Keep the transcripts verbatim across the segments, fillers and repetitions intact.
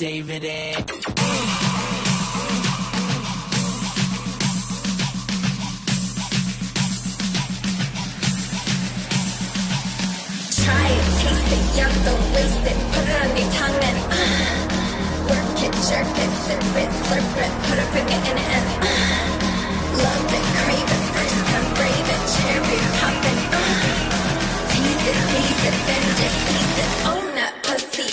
David and try it, taste it, yum, don't waste it. Put it on your tongue and uh, work it, jerk it, sip it, slurp it, put a finger in it and uh, love it, crave it, first time brave it, cherry poppin', uh, tease it, please it, then just tease it, own that pussy.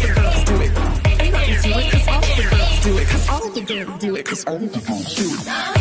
Do it, cause all the girls do it.